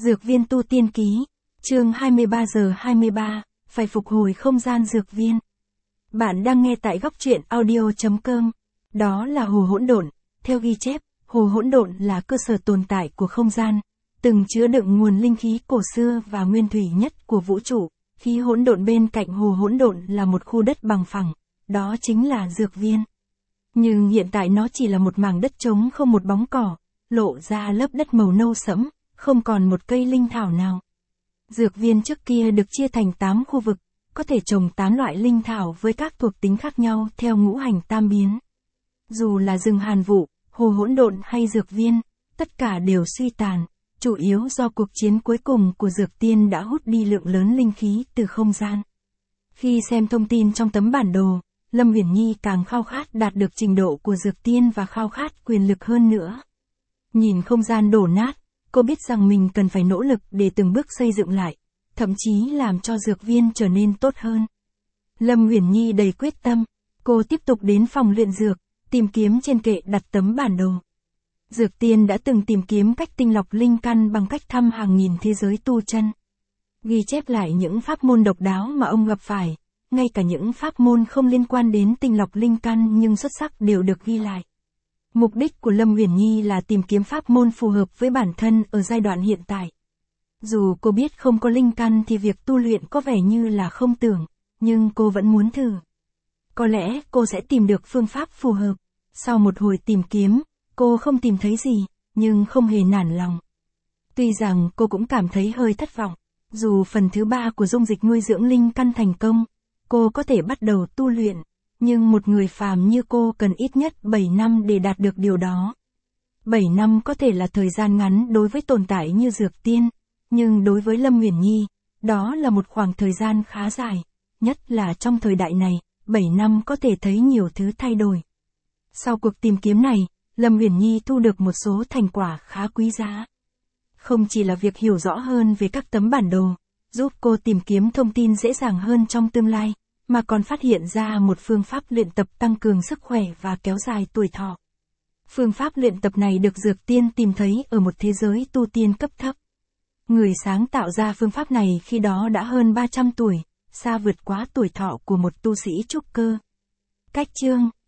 Dược viên tu tiên ký, chương 23 giờ 23, phải phục hồi không gian dược viên. Bạn đang nghe tại góc truyện audio.com. Đó là hồ hỗn độn. Theo ghi chép, hồ hỗn độn là cơ sở tồn tại của không gian, từng chứa đựng nguồn linh khí cổ xưa và nguyên thủy nhất của vũ trụ. Khí hỗn độn bên cạnh hồ hỗn độn là một khu đất bằng phẳng, đó chính là dược viên. Nhưng hiện tại nó chỉ là một mảng đất trống không một bóng cỏ, lộ ra lớp đất màu nâu sẫm, không còn một cây linh thảo nào. Dược viên trước kia được chia thành 8 khu vực, có thể trồng 8 loại linh thảo với các thuộc tính khác nhau theo ngũ hành tam biến. Dù là rừng hàn vụ, hồ hỗn độn hay dược viên, tất cả đều suy tàn, chủ yếu do cuộc chiến cuối cùng của dược tiên đã hút đi lượng lớn linh khí từ không gian. Khi xem thông tin trong tấm bản đồ, Lâm Uyển Nhi càng khao khát đạt được trình độ của dược tiên và khao khát quyền lực hơn nữa. Nhìn không gian đổ nát, cô biết rằng mình cần phải nỗ lực để từng bước xây dựng lại, thậm chí làm cho dược viên trở nên tốt hơn. Lâm Uyển Nhi đầy quyết tâm, cô tiếp tục đến phòng luyện dược, tìm kiếm trên kệ đặt tấm bản đồ. Dược tiên đã từng tìm kiếm cách tinh lọc linh căn bằng cách thăm hàng nghìn thế giới tu chân. Ghi chép lại những pháp môn độc đáo mà ông gặp phải, ngay cả những pháp môn không liên quan đến tinh lọc linh căn nhưng xuất sắc đều được ghi lại. Mục đích của Lâm Uyển Nhi là tìm kiếm pháp môn phù hợp với bản thân ở giai đoạn hiện tại. Dù cô biết không có linh căn thì việc tu luyện có vẻ như là không tưởng, nhưng cô vẫn muốn thử. Có lẽ cô sẽ tìm được phương pháp phù hợp. Sau một hồi tìm kiếm, cô không tìm thấy gì, nhưng không hề nản lòng. Tuy rằng cô cũng cảm thấy hơi thất vọng, dù phần thứ 3 của dung dịch nuôi dưỡng linh căn thành công, cô có thể bắt đầu tu luyện. Nhưng một người phàm như cô cần ít nhất 7 năm để đạt được điều đó. 7 năm có thể là thời gian ngắn đối với tồn tại như dược tiên, nhưng đối với Lâm Uyển Nhi, đó là một khoảng thời gian khá dài, nhất là trong thời đại này, 7 năm có thể thấy nhiều thứ thay đổi. Sau cuộc tìm kiếm này, Lâm Uyển Nhi thu được một số thành quả khá quý giá. Không chỉ là việc hiểu rõ hơn về các tấm bản đồ, giúp cô tìm kiếm thông tin dễ dàng hơn trong tương lai, mà còn phát hiện ra một phương pháp luyện tập tăng cường sức khỏe và kéo dài tuổi thọ. Phương pháp luyện tập này được dược tiên tìm thấy ở một thế giới tu tiên cấp thấp. Người sáng tạo ra phương pháp này khi đó đã hơn 300 tuổi, xa vượt quá tuổi thọ của một tu sĩ trúc cơ. Cách chương